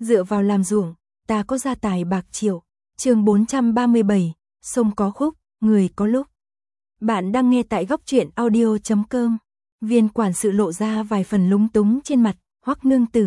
dựa vào làm ruộng, ta có gia tài bạc triệu. Chương 437, sông có khúc, người có lúc. Bạn đang nghe tại góc truyện audio.com. Viên quản sự lộ ra vài phần lúng túng trên mặt, Hoắc nương tử,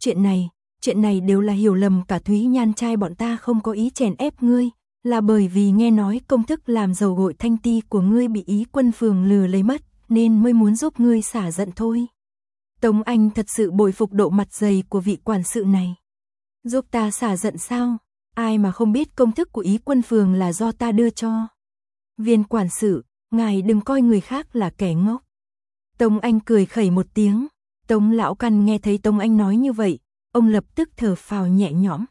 chuyện này đều là hiểu lầm, cả Thúy Nhan trai bọn ta không có ý chèn ép ngươi, là bởi vì nghe nói công thức làm dầu gội thanh ti của ngươi bị Ý Quân Phường lừa lấy mất, nên mới muốn giúp ngươi xả giận thôi. Tống Anh thật sự bội phục độ mặt dày của vị quản sự này. Giúp ta xả giận sao? Ai mà không biết công thức của Ý Quân Phường là do ta đưa cho. Viên quản sự, ngài đừng coi người khác là kẻ ngốc. Tống Anh cười khẩy một tiếng. Tống lão căn nghe thấy Tống Anh nói như vậy, ông lập tức thở phào nhẹ nhõm.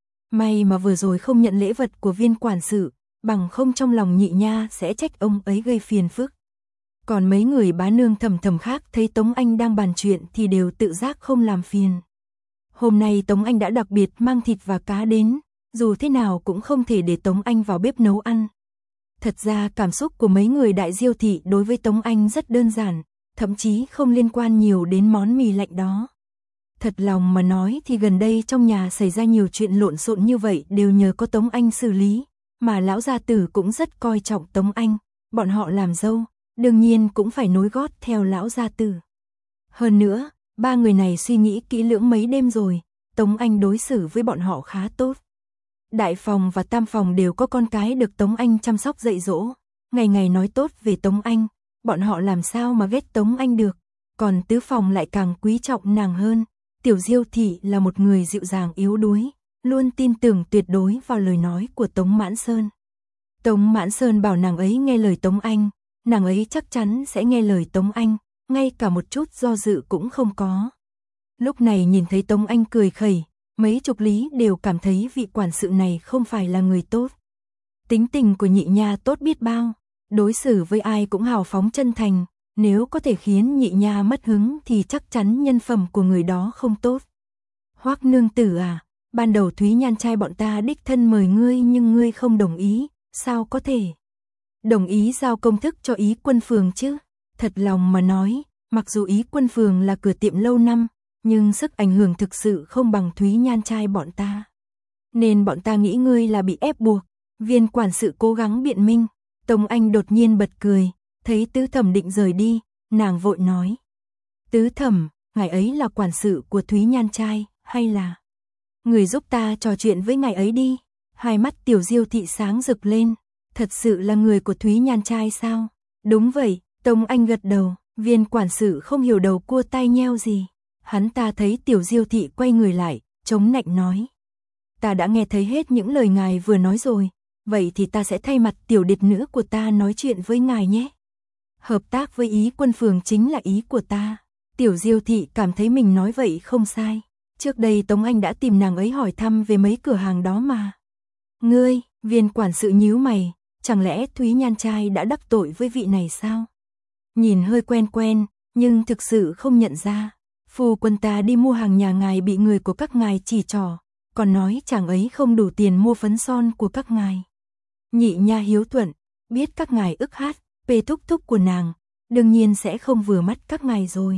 May mà vừa rồi không nhận lễ vật của viên quản sự, bằng không trong lòng Nhị Nha sẽ trách ông ấy gây phiền phức. Còn mấy người bá nương thầm thầm khác thấy Tống Anh đang bàn chuyện thì đều tự giác không làm phiền. Hôm nay Tống Anh đã đặc biệt mang thịt và cá đến, dù thế nào cũng không thể để Tống Anh vào bếp nấu ăn. Thật ra cảm xúc của mấy người Đại Diêu thị đối với Tống Anh rất đơn giản, thậm chí không liên quan nhiều đến món mì lạnh đó. Thật lòng mà nói thì gần đây trong nhà xảy ra nhiều chuyện lộn xộn như vậy đều nhờ có Tống Anh xử lý, mà lão gia tử cũng rất coi trọng Tống Anh, bọn họ làm dâu, đương nhiên cũng phải nối gót theo lão gia tử. Hơn nữa, ba người này suy nghĩ kỹ lưỡng mấy đêm rồi, Tống Anh đối xử với bọn họ khá tốt. Đại phòng và tam phòng đều có con cái được Tống Anh chăm sóc dạy dỗ, ngày ngày nói tốt về Tống Anh, bọn họ làm sao mà ghét Tống Anh được, còn tứ phòng lại càng quý trọng nàng hơn. Tiểu Diêu thị là một người dịu dàng yếu đuối, luôn tin tưởng tuyệt đối vào lời nói của Tống Mãn Sơn. Tống Mãn Sơn bảo nàng ấy nghe lời Tống Anh, nàng ấy chắc chắn sẽ nghe lời Tống Anh, ngay cả một chút do dự cũng không có. Lúc này nhìn thấy Tống Anh cười khẩy, mấy chục lý đều cảm thấy vị quản sự này không phải là người tốt. Tính tình của Nhị Nha tốt biết bao, đối xử với ai cũng hào phóng chân thành, nếu có thể khiến Nhị Nha mất hứng thì chắc chắn nhân phẩm của người đó không tốt. Hoắc nương tử à, ban đầu Thúy Nhan trai bọn ta đích thân mời ngươi nhưng ngươi không đồng ý, sao có thể đồng ý giao công thức cho Ý Quân Phường chứ? Thật lòng mà nói, mặc dù Ý Quân Phường là cửa tiệm lâu năm, nhưng sức ảnh hưởng thực sự không bằng Thúy Nhan trai bọn ta. Nên bọn ta nghĩ ngươi là bị ép buộc. Viên quản sự cố gắng biện minh. Tống Anh đột nhiên bật cười, thấy tứ thẩm định rời đi, nàng vội nói. Tứ thẩm, ngài ấy là quản sự của Thúy Nhan trai, hay là người giúp ta trò chuyện với ngài ấy đi. Hai mắt Tiểu Diêu thị sáng rực lên, thật sự là người của Thúy Nhan trai sao? Đúng vậy, Tống Anh gật đầu, viên quản sự không hiểu đầu cua tai nheo gì. Hắn ta thấy Tiểu Diêu thị quay người lại, chống nạnh nói. Ta đã nghe thấy hết những lời ngài vừa nói rồi, vậy thì ta sẽ thay mặt tiểu điệt nữ của ta nói chuyện với ngài nhé. Hợp tác với Ý Quân Phường chính là ý của ta. Tiểu Diêu thị cảm thấy mình nói vậy không sai. Trước đây Tống Anh đã tìm nàng ấy hỏi thăm về mấy cửa hàng đó mà. Ngươi, viên quản sự nhíu mày, chẳng lẽ Thúy Nhan trai đã đắc tội với vị này sao? Nhìn hơi quen quen, nhưng thực sự không nhận ra. Phu quân ta đi mua hàng nhà ngài bị người của các ngài chỉ trỏ, còn nói chàng ấy không đủ tiền mua phấn son của các ngài. Nhị Nha hiếu thuận, biết các ngài ức hát, bê thúc thúc của nàng, đương nhiên sẽ không vừa mắt các ngài rồi.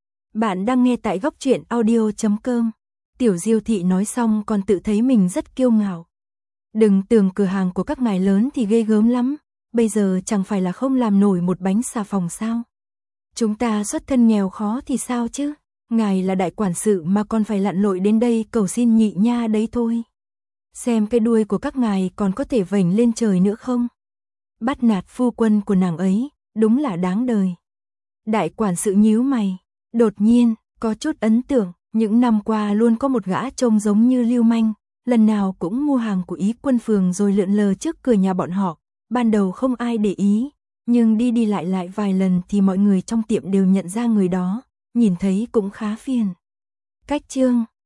Bạn đang nghe tại góc truyện audio.com. Tiểu Diêu thị nói xong còn tự thấy mình rất kiêu ngạo. Đừng tưởng cửa hàng của các ngài lớn thì ghê gớm lắm, bây giờ chẳng phải là không làm nổi một bánh xà phòng sao? Chúng ta xuất thân nghèo khó thì sao chứ? Ngài là đại quản sự mà còn phải lặn lội đến đây cầu xin Nhị Nha đấy thôi. Xem cái đuôi của các ngài còn có thể vểnh lên trời nữa không? Bắt nạt phu quân của nàng ấy, đúng là đáng đời. Đại quản sự nhíu mày, đột nhiên, có chút ấn tượng, những năm qua luôn có một gã trông giống như lưu manh, lần nào cũng mua hàng của Ý Quân Phường rồi lượn lờ trước cửa nhà bọn họ, ban đầu không ai để ý, nhưng đi đi lại vài lần thì mọi người trong tiệm đều nhận ra người đó, nhìn thấy cũng khá phiền. Cách chương